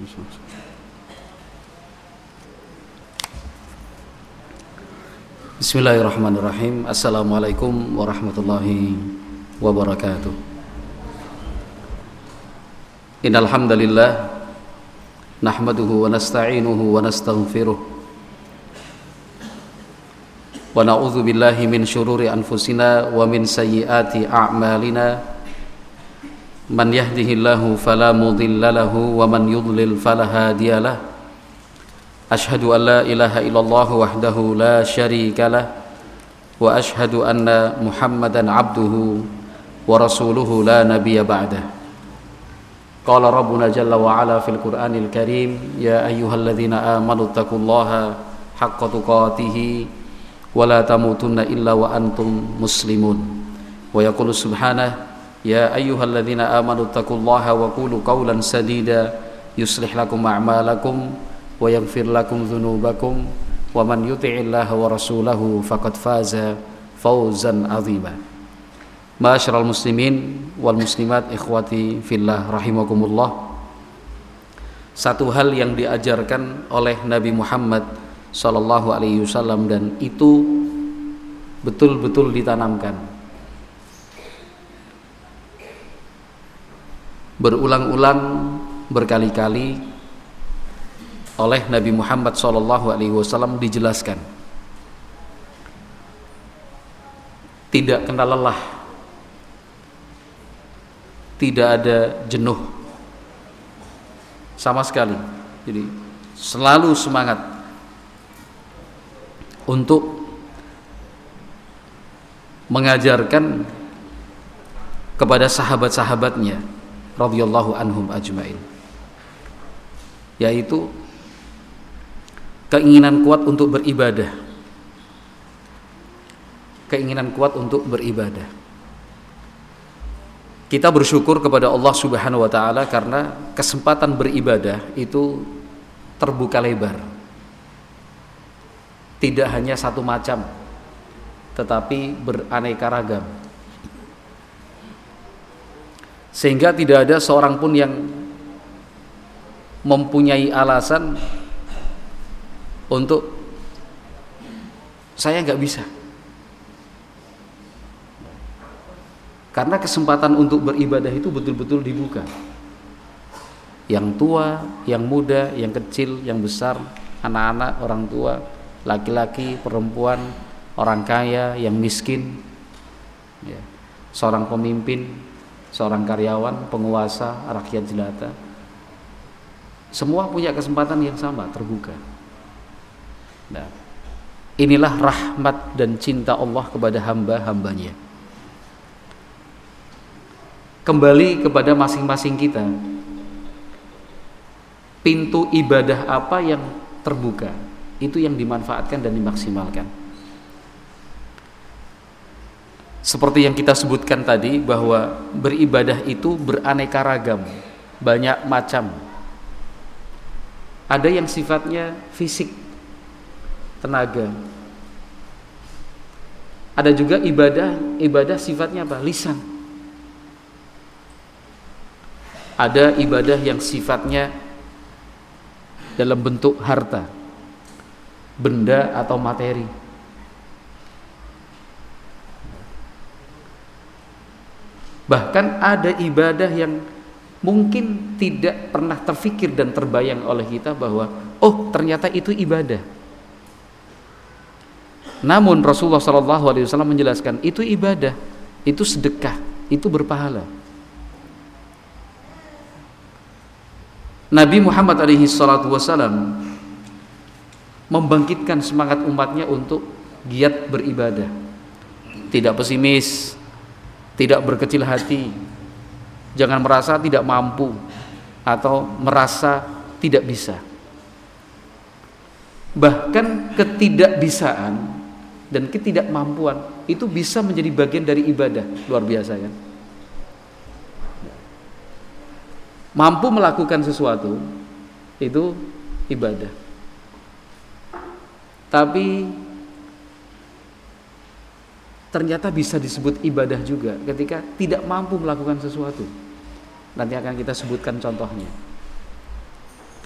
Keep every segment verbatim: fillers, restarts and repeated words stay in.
Bismillahirrahmanirrahim. Assalamualaikum warahmatullahi wabarakatuh. Innal hamdalillah nahmaduhu wa nasta'inuhu wa nastaghfiruh wa na'udzu billahi min syururi anfusina wa min sayyiati a'malina. Man yahdihillahu fala mudilla lahu wa man yudlil fala hadiyalah. Ashhadu an la ilaha illallah wahdahu la syarika lah wa ashhadu anna Muhammadan abduhu wa rasuluhu la nabiyya ba'dah. Qala rabbuna jalla wa ala fil Qur'anil Karim, ya ayyuhalladzina amanu taqullaha haqqa tuqatih wa la tamutunna illa wa antum muslimun. Wa yaqulu subhanahu, ya ayyuhalladzina amanu taqullaha wa qulu qawlan sadida yuslih lakum a'malakum wa yaghfir lakum dzunubakum wa man yuti'illaha wa rasulahu faqad faza fawzan 'azima. Ma'asyiral muslimin wal muslimat, ikhwati fillah rahimakumullah. Satu hal yang diajarkan oleh Nabi Muhammad sallallahu alaihi wasallam dan itu betul-betul ditanamkan berulang-ulang berkali-kali oleh Nabi Muhammad shallallahu alaihi wasallam, dijelaskan tidak kenal lelah, tidak ada jenuh sama sekali. Jadi selalu semangat untuk mengajarkan kepada sahabat-sahabatnya radhiyallahu anhum ajmain, yaitu keinginan kuat untuk beribadah, keinginan kuat untuk beribadah. Kita bersyukur kepada Allah Subhanahu wa taala karena kesempatan beribadah itu terbuka lebar. Tidak hanya satu macam, tetapi beraneka ragam. Sehingga tidak ada seorang pun yang mempunyai alasan untuk saya nggak bisa. Karena kesempatan untuk beribadah itu betul-betul dibuka. Yang tua, yang muda, yang kecil, yang besar, anak-anak, orang tua, laki-laki, perempuan, orang kaya, yang miskin, ya, seorang pemimpin, seorang karyawan, penguasa, rakyat jelata, semua punya kesempatan yang sama, terbuka. Nah, inilah rahmat dan cinta Allah kepada hamba-hambanya. Kembali kepada masing-masing kita, pintu ibadah apa yang terbuka, itu yang dimanfaatkan dan dimaksimalkan. Seperti yang kita sebutkan tadi, bahwa beribadah itu beraneka ragam, banyak macam. Ada yang sifatnya fisik, tenaga. Ada juga ibadah, ibadah sifatnya apa? Lisan. Ada ibadah yang sifatnya dalam bentuk harta, benda atau materi. Bahkan ada ibadah yang mungkin tidak pernah terfikir dan terbayang oleh kita bahwa oh ternyata itu ibadah. Namun Rasulullah shallallahu alaihi wasallam menjelaskan itu ibadah, itu sedekah, itu berpahala. Nabi Muhammad alaihi salatu wasallam membangkitkan semangat umatnya untuk giat beribadah, tidak pesimis, tidak berkecil hati, jangan merasa tidak mampu atau merasa tidak bisa. Bahkan ketidakbisaan dan ketidakmampuan itu bisa menjadi bagian dari ibadah. Luar biasa kan? Mampu melakukan sesuatu itu ibadah. Tapi ternyata bisa disebut ibadah juga ketika tidak mampu melakukan sesuatu. Nanti akan kita sebutkan contohnya.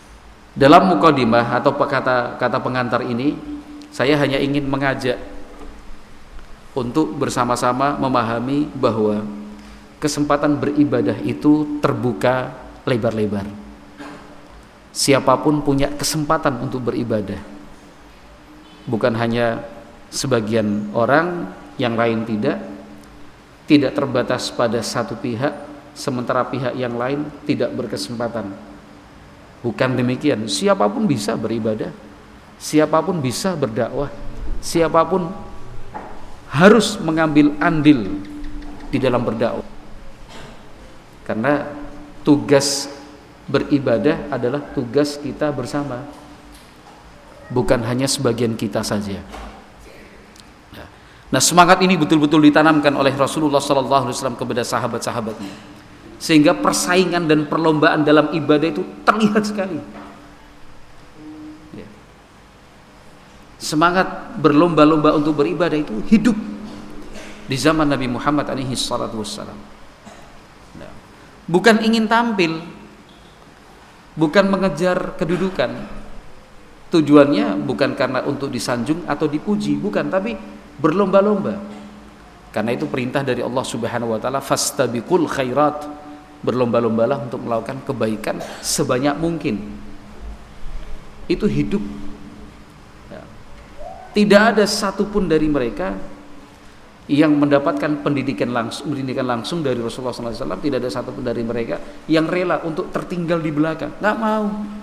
Dalam mukadimah atau kata kata pengantar ini, saya hanya ingin mengajak untuk bersama-sama memahami bahwa kesempatan beribadah itu terbuka lebar-lebar. Siapapun punya kesempatan untuk beribadah. Bukan hanya sebagian orang, yang lain tidak. Tidak terbatas pada satu pihak, sementara pihak yang lain tidak berkesempatan. Bukan demikian, siapapun bisa beribadah, siapapun bisa berdakwah, siapapun harus mengambil andil di dalam berdakwah. Karena tugas beribadah adalah tugas kita bersama, bukan hanya sebagian kita saja. Nah, semangat ini betul-betul ditanamkan oleh Rasulullah shallallahu alaihi wasallam kepada sahabat-sahabatnya, sehingga persaingan dan perlombaan dalam ibadah itu terlihat sekali. Ya. Semangat berlomba-lomba untuk beribadah itu hidup di zaman Nabi Muhammad alaihi salatu wassalam. Nah, bukan ingin tampil, bukan mengejar kedudukan. Tujuannya bukan karena untuk disanjung atau dipuji, bukan, tapi berlomba-lomba. Karena itu perintah dari Allah Subhanahu wa taala, fastabiqul khairat, berlomba-lombalah untuk melakukan kebaikan sebanyak mungkin. Itu hidup. Ya. Tidak ada satupun dari mereka yang mendapatkan pendidikan langsung, pendidikan langsung dari Rasulullah shallallahu alaihi wasallam. Tidak ada satupun dari mereka yang rela untuk tertinggal di belakang. Nggak mau.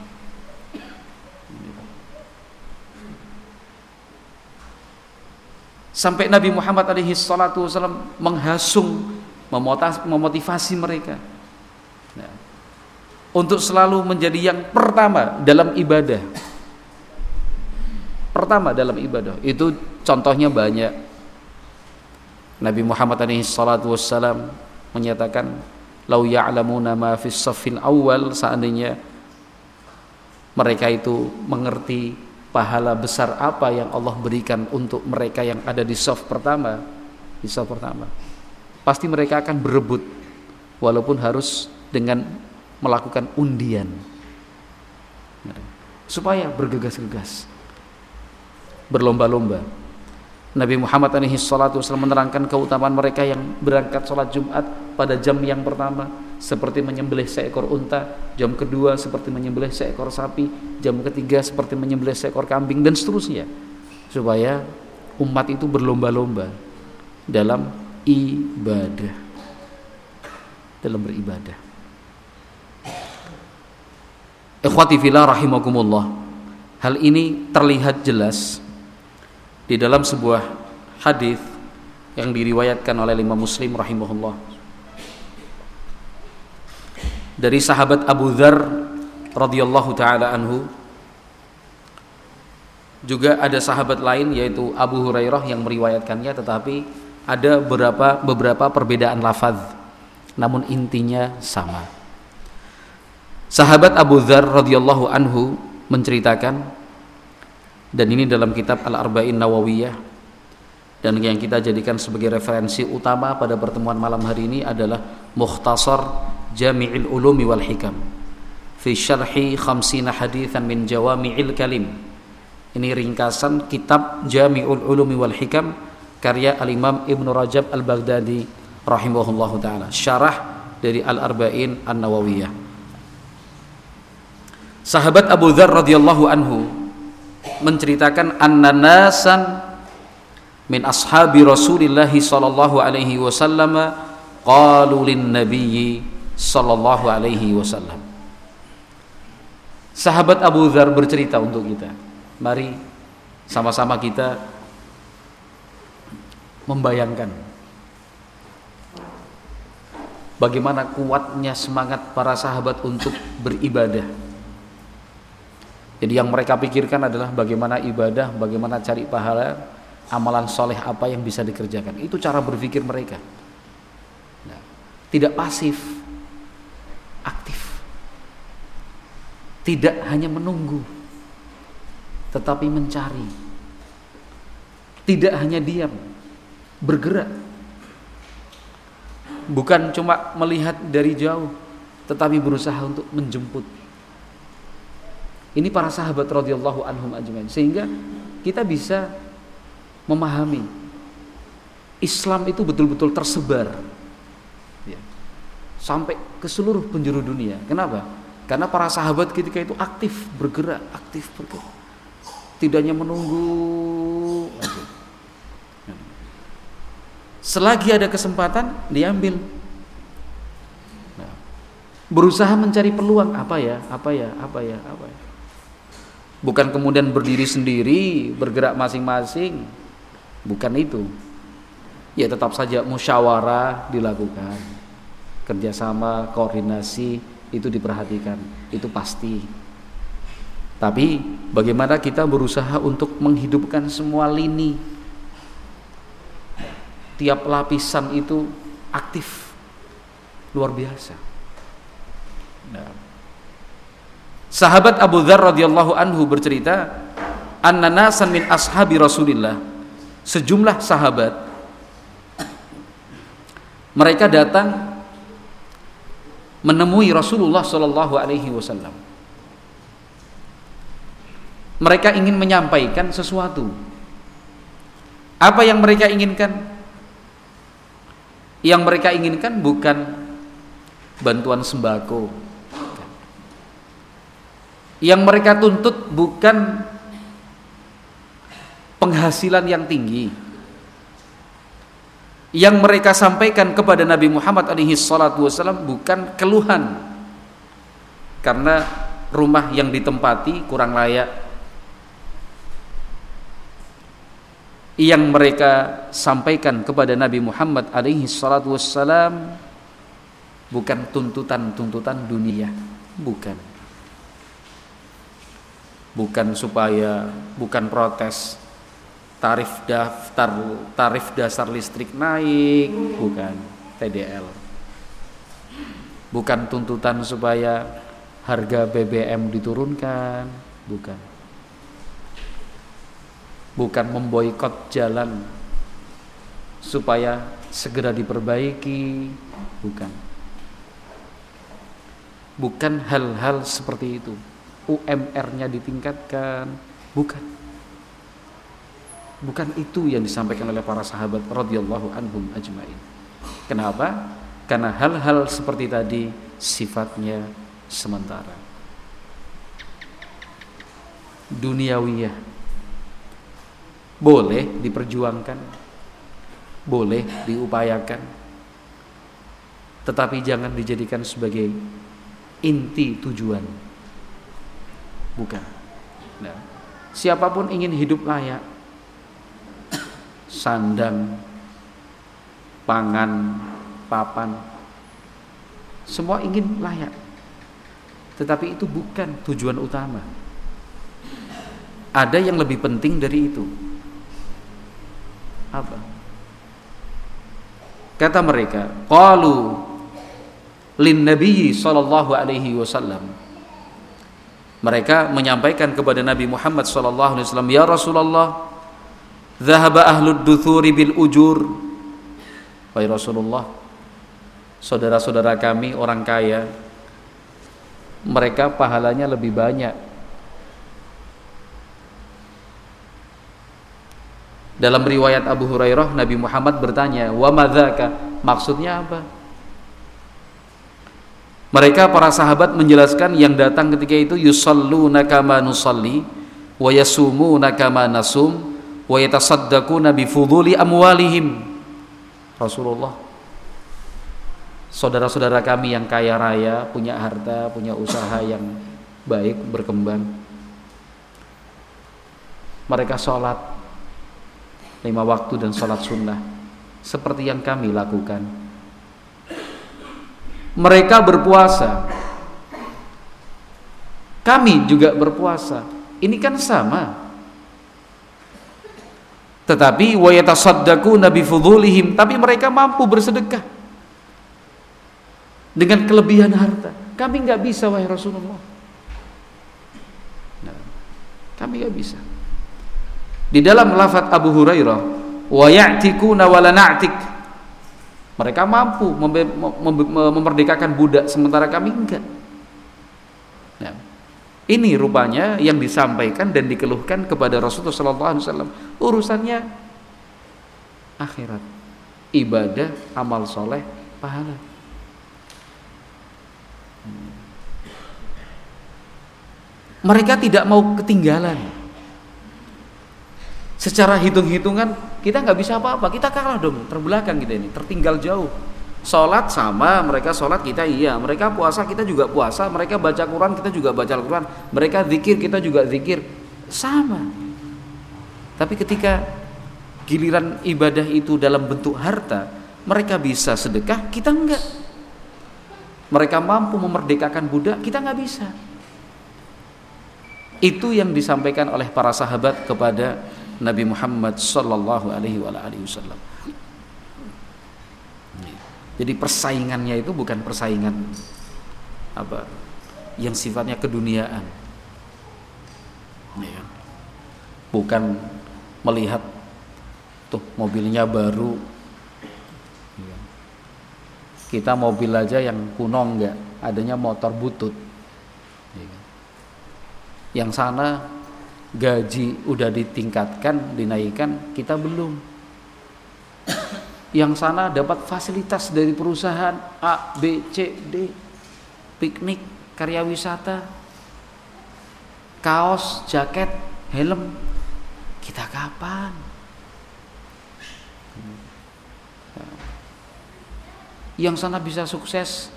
Sampai Nabi Muhammad alaihi salatu wasallam menghasung, memotivasi mereka, nah, untuk selalu menjadi yang pertama dalam ibadah. Pertama dalam ibadah. Itu contohnya banyak. Nabi Muhammad alaihi salatu wasallam menyatakan, "Lau ya'lamuna ma fis saffil awal", seandainya mereka itu mengerti pahala besar apa yang Allah berikan untuk mereka yang ada di saf pertama, di saf pertama, pasti mereka akan berebut, walaupun harus dengan melakukan undian, supaya bergegas-gegas, berlomba-lomba. Nabi Muhammad alaihi salatu wasallam menerangkan keutamaan mereka yang berangkat sholat Jumat pada jam yang pertama seperti menyembelih seekor unta, jam kedua seperti menyembelih seekor sapi, jam ketiga seperti menyembelih seekor kambing, dan seterusnya, supaya umat itu berlomba-lomba dalam ibadah, dalam beribadah. Ikhwati fillah rahimakumullah, hal ini terlihat jelas di dalam sebuah hadis yang diriwayatkan oleh Imam Muslim rahimahullah dari sahabat Abu Dzar radhiyallahu taala anhu. Juga ada sahabat lain yaitu Abu Hurairah yang meriwayatkannya, tetapi ada beberapa beberapa perbedaan lafaz, namun intinya sama. Sahabat Abu Dzar radhiyallahu anhu menceritakan, dan ini dalam kitab Al-Arba'in Nawawiyah, dan yang kita jadikan sebagai referensi utama pada pertemuan malam hari ini adalah Mukhtasar Jami'il Ulumi wal Hikam fi syarhi khamsina haditsan min jawami'il kalim. Ini ringkasan kitab Jami'ul Ulumi wal Hikam karya Al-Imam Ibnu Rajab Al-Baghdadi rahimahullahu taala, syarah dari Al-Arba'in An-Nawawiyah. Sahabat Abu Dzar radhiyallahu anhu menceritakan, anna nasan min ashabi Rasulillah sallallahu alaihi wasallam qalu lin nabiyyi sallallahu alaihi wasallam. Sahabat Abu Dzar bercerita untuk kita. Mari sama-sama kita membayangkan bagaimana kuatnya semangat para sahabat untuk beribadah. Jadi yang mereka pikirkan adalah bagaimana ibadah, bagaimana cari pahala, amalan soleh apa yang bisa dikerjakan. Itu cara berpikir mereka. Nah, tidak pasif, aktif. Tidak hanya menunggu, tetapi mencari. Tidak hanya diam, bergerak. Bukan cuma melihat dari jauh, tetapi berusaha untuk menjemput. Ini para sahabat radhiyallahu anhum ajmain, sehingga kita bisa memahami Islam itu betul-betul tersebar ya, sampai ke seluruh penjuru dunia. Kenapa? Karena para sahabat ketika itu aktif bergerak, aktif bergerak, tidak hanya menunggu. Selagi ada kesempatan diambil, nah, berusaha mencari peluang. Apa ya, apa ya, apa ya, apa ya. Bukan kemudian berdiri sendiri, bergerak masing-masing. Bukan itu. Ya tetap saja musyawarah dilakukan, kerjasama, koordinasi itu diperhatikan, itu pasti. Tapi bagaimana kita berusaha untuk menghidupkan semua lini, tiap lapisan itu aktif, luar biasa. Nah, sahabat Abu Dzar radhiyallahu anhu bercerita, anna nasan min ashabi Rasulillah, sejumlah sahabat mereka datang menemui Rasulullah sallallahu alaihi wasallam. Mereka ingin menyampaikan sesuatu. Apa yang mereka inginkan? Yang mereka inginkan bukan bantuan sembako. Yang mereka tuntut bukan penghasilan yang tinggi. Yang mereka sampaikan kepada Nabi Muhammad alaihi salatu wasallam bukan keluhan karena rumah yang ditempati kurang layak. Yang mereka sampaikan kepada Nabi Muhammad alaihi salatu wasallam bukan tuntutan-tuntutan dunia, bukan. Bukan supaya, bukan protes tarif daftar tarif dasar listrik naik, bukan T D L. Bukan tuntutan supaya harga B B M diturunkan, bukan. Bukan memboikot jalan supaya segera diperbaiki, bukan. Bukan hal-hal seperti itu. U M R-nya ditingkatkan, bukan. Bukan itu yang disampaikan oleh para sahabat radhiyallahu anhum ajmain. Kenapa? Karena hal-hal seperti tadi sifatnya sementara, duniawiyah. Boleh diperjuangkan, boleh diupayakan, tetapi jangan dijadikan sebagai inti tujuan. Bukan. Nah, siapapun ingin hidup layak, sandang, pangan, papan, semua ingin layak, tetapi itu bukan tujuan utama. Ada yang lebih penting dari itu. Apa? Kata mereka, qalu lin nabiyyi sallallahu alaihi wasallam. Mereka menyampaikan kepada Nabi Muhammad sallallahu alaihi wasallam, ya Rasulullah, dhahaba ahlud duthuri bil ujur. Wahai Rasulullah, saudara-saudara kami orang kaya, mereka pahalanya lebih banyak. Dalam riwayat Abu Hurairah, Nabi Muhammad bertanya, wa madzaka? Maksudnya apa? Mereka para sahabat menjelaskan yang datang ketika itu, yusalluna kama nusalli wa yasumuna kama nasum wa yatasaddaquna bi fuduli amwalihim. Rasulullah, saudara-saudara kami yang kaya raya, punya harta, punya usaha yang baik, berkembang, mereka sholat lima waktu dan sholat sunnah seperti yang kami lakukan. Mereka berpuasa, kami juga berpuasa. Ini kan sama. Tetapi wa yatasaddaquna bi fudulihim, tapi mereka mampu bersedekah dengan kelebihan harta. Kami enggak bisa, wahai Rasulullah. Nah, kami enggak bisa. Di dalam lafaz Abu Hurairah, wa ya'tikuna wa la na'tik, mereka mampu membe- mem- mem- memerdekakan budak sementara kami enggak. Nah, Ini rupanya yang disampaikan dan dikeluhkan kepada Rasulullah shallallahu alaihi wasallam. Urusannya akhirat, ibadah, amal soleh, pahala. Mereka tidak mau ketinggalan. Secara hitung-hitungan kita nggak bisa apa-apa, kita kalah dong, terbelakang kita ini, tertinggal jauh. Sholat sama, mereka sholat kita iya, mereka puasa kita juga puasa, mereka baca Quran kita juga baca Quran, mereka zikir kita juga zikir, sama. Tapi ketika giliran ibadah itu dalam bentuk harta, mereka bisa sedekah, kita enggak. Mereka mampu memerdekakan budak, kita enggak bisa. Itu yang disampaikan oleh para sahabat kepada Nabi Muhammad sallallahu alaihi wasallam. Jadi persaingannya itu bukan persaingan apa yang sifatnya keduniaan, ya. Bukan melihat tuh mobilnya baru, ya. Kita mobil aja yang kuno enggak, adanya motor butut, ya. Yang sana gaji udah ditingkatkan, dinaikkan, kita belum. Yang sana dapat fasilitas dari perusahaan A, B, C, D, piknik, karya wisata, kaos, jaket, helm. Kita kapan? Yang sana bisa sukses,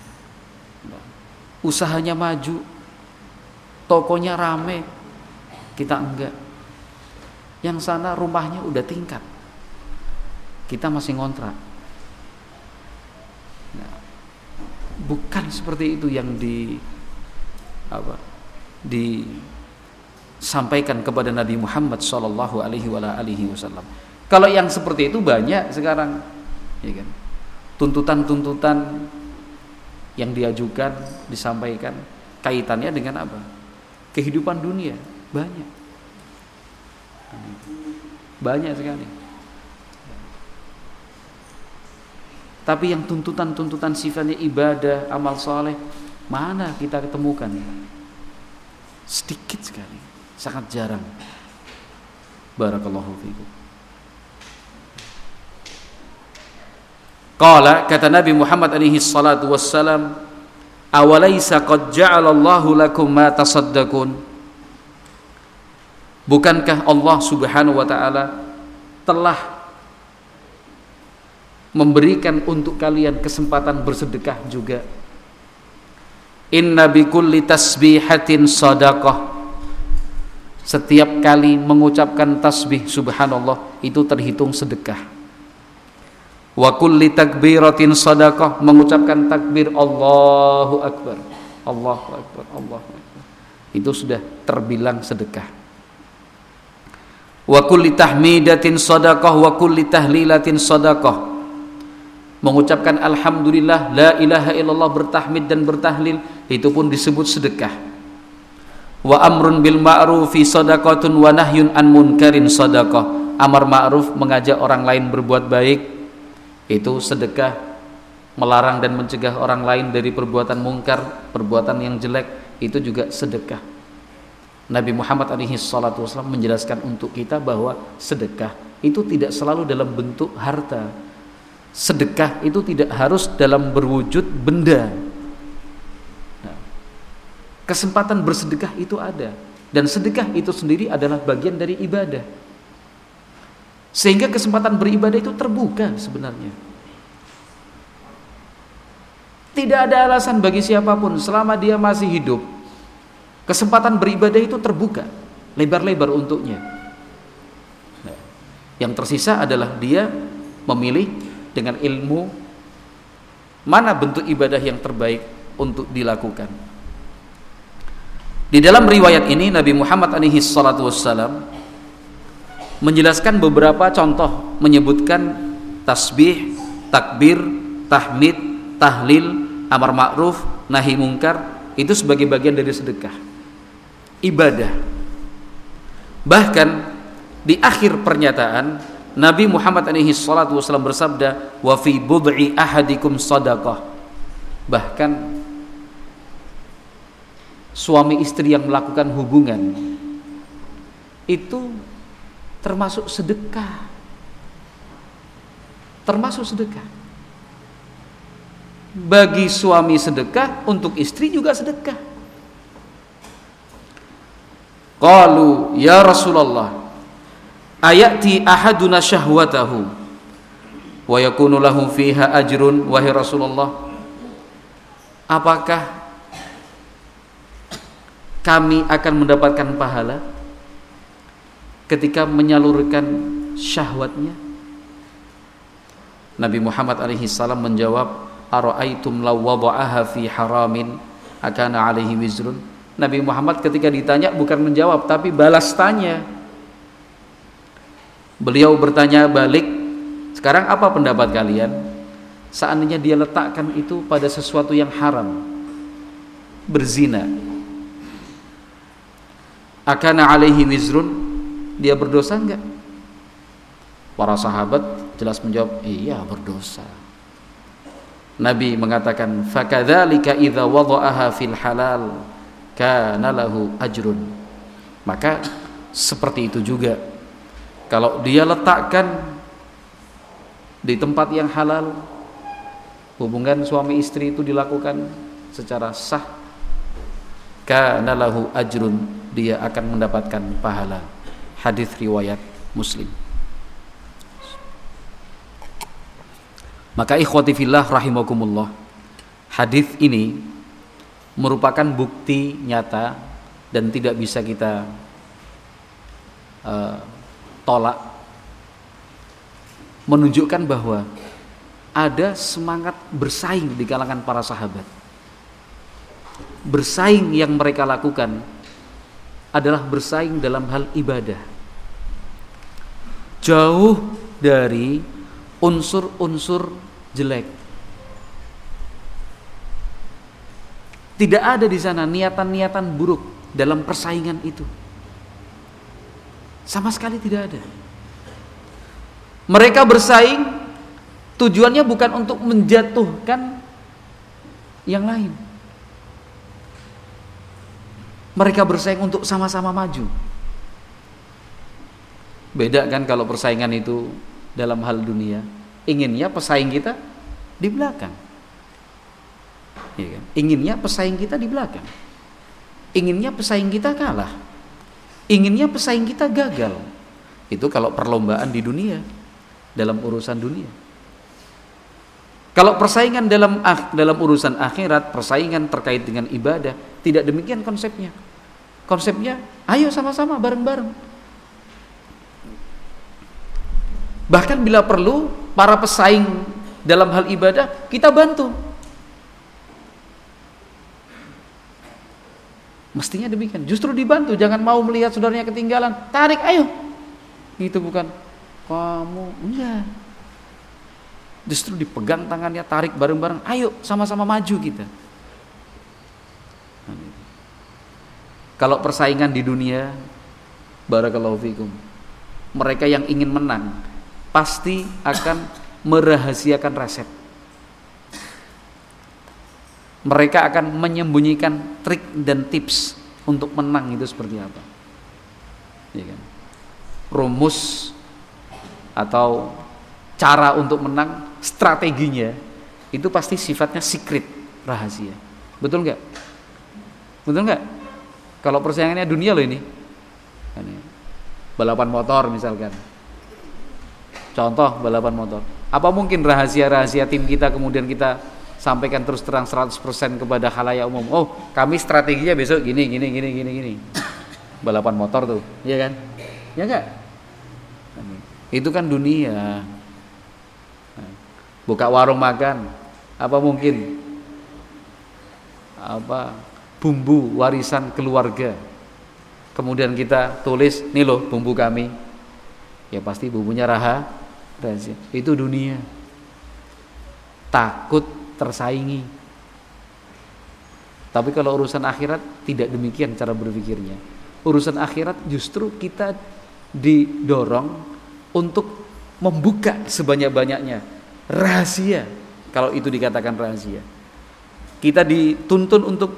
usahanya maju, tokonya rame, kita enggak. Yang sana rumahnya udah tingkat, kita masih ngontrak. Nah, bukan seperti itu yang di apa disampaikan kepada Nabi Muhammad Shallallahu Alaihi Wasallam. Kalau yang seperti itu banyak sekarang, ya kan? Tuntutan-tuntutan yang diajukan, disampaikan, kaitannya dengan apa? Kehidupan dunia banyak, banyak sekali. Tapi yang tuntutan-tuntutan sifatnya ibadah, amal soleh, mana kita ketemukan? Sedikit sekali, sangat jarang. Barakallahu fiikum. Qala, kata Nabi Muhammad alaihi salatu wassalam, awalaisa qad ja'alallahu lakum ma tasaddaqun. Bukankah Allah Subhanahu wa taala telah memberikan untuk kalian kesempatan bersedekah juga? Inna bikulli tasbihatin sadaqah. Setiap kali mengucapkan tasbih subhanallah itu terhitung sedekah. Wa kulli takbiratin sadaqah, mengucapkan takbir Allahu akbar, Allahu akbar, Allahu akbar, itu sudah terbilang sedekah. Wa kulli tahmidatin sadaqah wa kulli tahlilatin sadaqah, mengucapkan alhamdulillah, la ilaha illallah, bertahmid dan bertahlil, itu pun disebut sedekah. Wa amrun bil ma'rufi sadaqatun wa nahyun an munkarin sadaqah, amar ma'ruf, mengajak orang lain berbuat baik, itu sedekah. Melarang dan mencegah orang lain dari perbuatan mungkar, perbuatan yang jelek, itu juga sedekah. Nabi Muhammad alaihi salatu wasallam menjelaskan untuk kita bahwa sedekah itu tidak selalu dalam bentuk harta. Sedekah itu tidak harus dalam berwujud benda. Nah, kesempatan bersedekah itu ada, dan sedekah itu sendiri adalah bagian dari ibadah. Sehingga kesempatan beribadah itu terbuka sebenarnya. Tidak ada alasan bagi siapapun selama dia masih hidup, kesempatan beribadah itu terbuka lebar-lebar untuknya. Nah, yang tersisa adalah dia memilih dengan ilmu mana bentuk ibadah yang terbaik untuk dilakukan. Di dalam riwayat ini Nabi Muhammad alaihi salatu wassalam menjelaskan beberapa contoh, menyebutkan tasbih, takbir, tahmid, tahlil, amar ma'ruf, nahi mungkar, itu sebagai bagian dari sedekah, ibadah. Bahkan di akhir pernyataan Nabi Muhammad alaihi salatu wasallam bersabda, wa fi bud'i ahadikum sadaqah. Bahkan suami istri yang melakukan hubungan itu termasuk sedekah. Termasuk sedekah. Bagi suami sedekah, untuk istri juga sedekah. Qalu ya Rasulullah, ayati ahaduna syahwatahu wa yakunu lahu fiha ajrun. Wahai Rasulullah, apakah kami akan mendapatkan pahala ketika menyalurkan syahwatnya? Nabi Muhammad alaihi salam menjawab, ara'aitum law wada'aha fi haramin akana alaihi wizrun. Nabi Muhammad ketika ditanya bukan menjawab tapi balas tanya. Beliau bertanya balik, sekarang apa pendapat kalian seandainya dia letakkan itu pada sesuatu yang haram, berzina, akana alaihi wizrun, dia berdosa enggak? Para sahabat jelas menjawab, iya berdosa. Nabi mengatakan, fakadzalika idza wada'aha fil halal kana lahu ajrun. Maka seperti itu juga kalau dia letakkan di tempat yang halal, hubungan suami istri itu dilakukan secara sah, kana lahu ajrun, dia akan mendapatkan pahala. Hadis riwayat Muslim. Maka ikhwati fillah rahimakumullah, hadis ini merupakan bukti nyata dan tidak bisa kita uh, tolak, menunjukkan bahwa ada semangat bersaing di kalangan para sahabat. Bersaing yang mereka lakukan adalah bersaing dalam hal ibadah, jauh dari unsur-unsur jelek. Tidak ada di sana niatan-niatan buruk dalam persaingan itu. Sama sekali tidak ada. Mereka bersaing tujuannya bukan untuk menjatuhkan yang lain. Mereka bersaing untuk sama-sama maju. Beda kan kalau persaingan itu dalam hal dunia, inginnya pesaing kita di belakang, ya kan? Inginnya pesaing kita di belakang, inginnya pesaing kita kalah, inginnya pesaing kita gagal. Itu kalau perlombaan di dunia, dalam urusan dunia. Kalau persaingan dalam dalam urusan akhirat, persaingan terkait dengan ibadah, tidak demikian konsepnya. Konsepnya, ayo sama-sama bareng-bareng. Bahkan bila perlu para pesaing dalam hal ibadah kita bantu. Mestinya demikian. Justru dibantu, jangan mau melihat saudaranya ketinggalan, tarik, ayo. Itu bukan kamu, enggak. Justru dipegang tangannya, tarik bareng-bareng, ayo sama-sama maju kita. Kalau persaingan di dunia, barakallahu fikum, mereka yang ingin menang pasti akan merahasiakan resep. Mereka akan menyembunyikan trik dan tips untuk menang itu seperti apa, ya kan? Rumus atau cara untuk menang, strateginya itu pasti sifatnya secret, rahasia. Betul nggak? Betul nggak? Kalau persaingannya dunia loh ini, balapan motor misalkan. Contoh balapan motor. Apa mungkin rahasia-rahasia tim kita kemudian kita sampaikan terus terang seratus persen kepada khalayak umum? Oh, kami strateginya besok gini gini gini gini gini. Balapan motor tuh, iya kan? Ya enggak? Itu kan dunia. Buka warung makan, apa mungkin apa bumbu warisan keluarga. Kemudian kita tulis, nih loh bumbu kami. Ya pasti bumbunya raha rahasia. Itu dunia. Takut tersaingi. Tapi kalau urusan akhirat tidak demikian cara berpikirnya. Urusan akhirat justru kita didorong untuk membuka sebanyak-banyaknya rahasia. Kalau itu dikatakan rahasia, kita dituntun untuk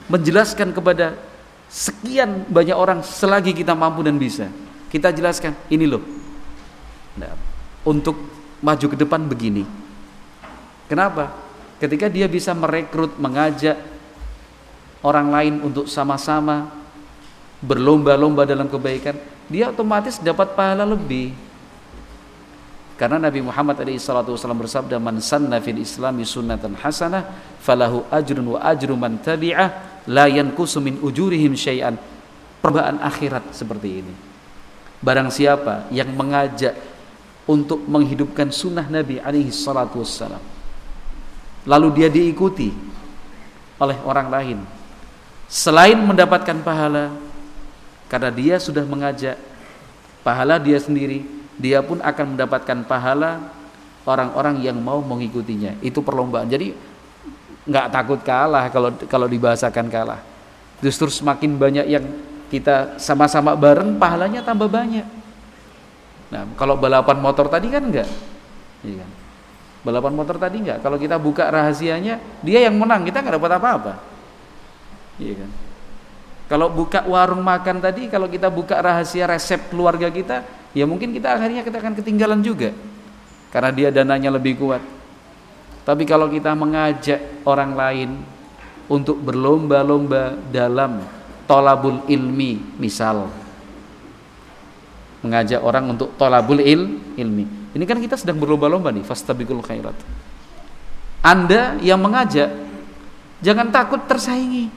menjelaskan kepada sekian banyak orang selagi kita mampu dan bisa. Kita jelaskan, ini loh. Nah, untuk maju ke depan begini. Kenapa? Ketika dia bisa merekrut, mengajak orang lain untuk sama-sama berlomba-lomba dalam kebaikan, dia otomatis dapat pahala lebih. Karena Nabi Muhammad alaihi salatu wasallam bersabda, "Man sanna fil islami sunnatan hasanah falahu ajrun wa ajru man tabi'ah la yanqusu min ujurihim syai'an." Perlombaan akhirat seperti ini. Barang siapa yang mengajak untuk menghidupkan sunnah Nabi alaihi salatu wassalam, lalu dia diikuti oleh orang lain, selain mendapatkan pahala karena dia sudah mengajak, pahala dia sendiri, dia pun akan mendapatkan pahala orang-orang yang mau mengikutinya. Itu perlombaan. Jadi nggak takut kalah kalau kalau dibahasakan kalah. Justru semakin banyak yang kita sama-sama bareng, pahalanya tambah banyak. Nah, kalau balapan motor tadi kan enggak. Iya kan? Balapan motor tadi enggak. Kalau kita buka rahasianya, dia yang menang, kita nggak dapat apa-apa. Iya kan? Kalau buka warung makan tadi, kalau kita buka rahasia resep keluarga kita, ya mungkin kita akhirnya kita akan ketinggalan juga. Karena dia dananya lebih kuat. Tapi kalau kita mengajak orang lain untuk berlomba-lomba dalam tolabul ilmi, misal mengajak orang untuk tolabul il, ilmi. Ini kan kita sedang berlomba-lomba nih, fastabiqul khairat. Anda yang mengajak, jangan takut tersaingi.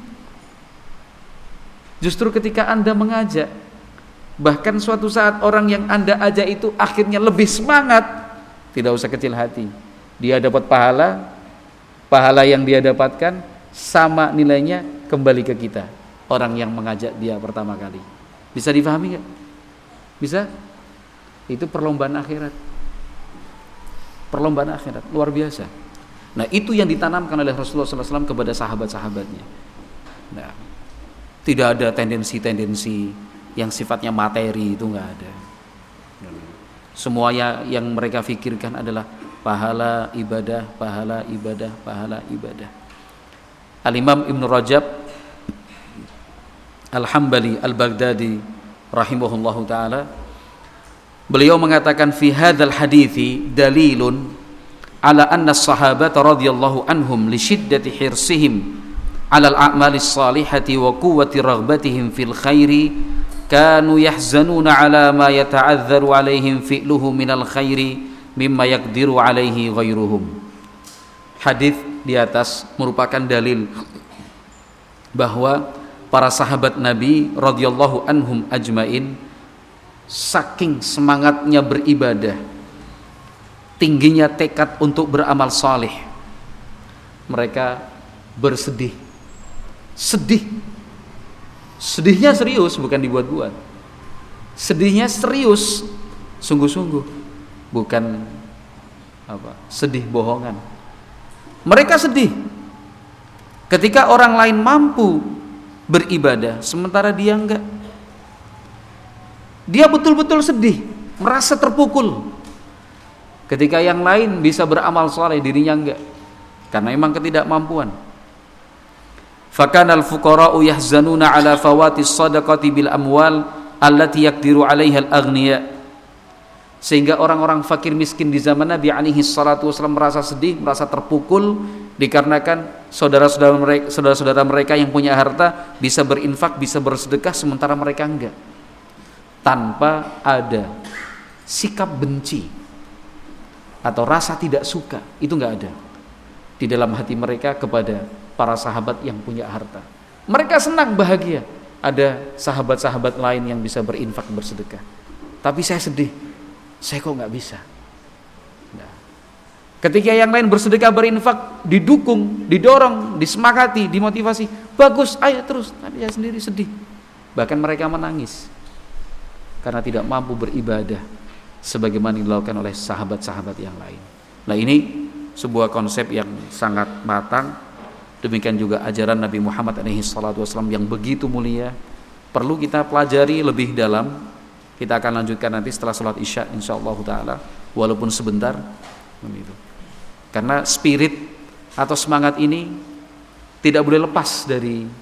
Justru ketika Anda mengajak, bahkan suatu saat orang yang Anda ajak itu akhirnya lebih semangat, tidak usah kecil hati. Dia dapat pahala, pahala yang dia dapatkan sama nilainya kembali ke kita, orang yang mengajak dia pertama kali. Bisa difahami gak? Bisa? Itu perlombaan akhirat. Perlombaan akhirat, luar biasa. Nah, itu yang ditanamkan oleh Rasulullah shallallahu alaihi wasallam kepada sahabat-sahabatnya. Nah, tidak ada tendensi-tendensi yang sifatnya materi, itu nggak ada. Semuanya yang mereka pikirkan adalah pahala ibadah, pahala ibadah, pahala ibadah. Al-Imam Ibn Rajab Al-Hambali Al-Baghdadi rahimahullahu ta'ala, beliau mengatakan, fi hadzal hadithi dalilun ala anna as-sahabata radhiyallahu anhum li shiddati hirsihim ala al-a'mali as-salihati wa quwwati raghbatihim fil khairi kanu yahzanuna ala ma yata'adzaru alaihim fi'luhu minal khairi mimma yaqdiru alaihi ghairuhum. Hadis di atas merupakan dalil bahwa para sahabat Nabi radhiyallahu anhum ajmain saking semangatnya beribadah, tingginya tekad untuk beramal saleh, mereka bersedih. Sedih. Sedihnya serius, bukan dibuat-buat. Sedihnya serius, sungguh-sungguh, bukan apa, sedih bohongan. Mereka sedih ketika orang lain mampu beribadah sementara dia enggak. Dia betul-betul sedih, merasa terpukul ketika yang lain bisa beramal saleh, dirinya enggak, karena memang ketidakmampuan. Fakanal fuqara'u yahzanuna ala fawatis sadaqati bil amwal allati yaqdiru 'alaiha al-aghniya. Sehingga orang-orang fakir miskin di zaman Nabi alaihi salatu wasallam merasa sedih, merasa terpukul dikarenakan saudara-saudara mereka, saudara-saudara mereka yang punya harta bisa berinfak, bisa bersedekah sementara mereka enggak. Tanpa ada sikap benci atau rasa tidak suka, itu enggak ada di dalam hati mereka kepada para sahabat yang punya harta. Mereka senang, bahagia ada sahabat-sahabat lain yang bisa berinfak, bersedekah. Tapi saya sedih, saya kok nggak bisa. Nah, ketika yang lain bersedekah, berinfak, didukung, didorong, disemangati, dimotivasi, bagus, ayo terus. Tapi saya sendiri sedih. Bahkan mereka menangis karena tidak mampu beribadah sebagaimana dilakukan oleh sahabat-sahabat yang lain. Nah, ini sebuah konsep yang sangat matang. Demikian juga ajaran Nabi Muhammad alaihi salatu wasallam yang begitu mulia, perlu kita pelajari lebih dalam. Kita akan lanjutkan nanti setelah sholat isya insyaallah taala, walaupun sebentar begitu. Karena spirit atau semangat ini tidak boleh lepas dari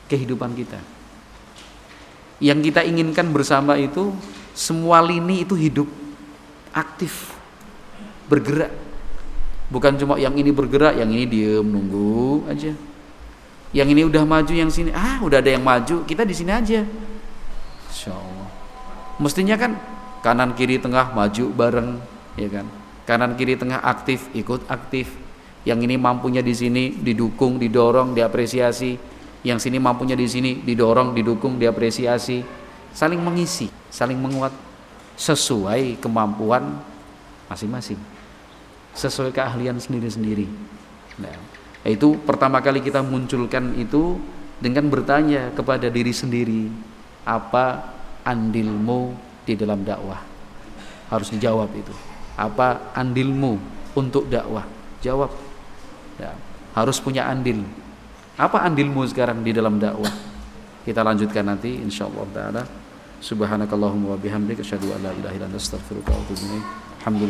kehidupan kita. Yang kita inginkan bersama itu semua lini itu hidup, aktif, bergerak. Bukan cuma yang ini bergerak, yang ini diem nunggu aja. Yang ini udah maju, yang sini ah udah ada yang maju, kita di sini aja. Insyaallah. Mestinya kan kanan kiri tengah maju bareng, ya kan? Kanan kiri tengah aktif, ikut aktif. Yang ini mampunya di sini didukung, didorong, diapresiasi. Yang sini mampunya di sini didorong, didukung, diapresiasi. Saling mengisi, saling menguat sesuai kemampuan masing-masing. Sesuai keahlian sendiri-sendiri. Nah, itu pertama kali kita munculkan itu dengan bertanya kepada diri sendiri, apa andilmu di dalam dakwah? Harus dijawab itu. Apa andilmu untuk dakwah? Jawab. Ya, harus punya andil. Apa andilmu sekarang di dalam dakwah? Kita lanjutkan nanti insyaallah taala. Subhanakallahumma wa bihamdika asyhadu an la ilaha illa anta astaghfiruka wa atubu ilaik. Alhamdulillah.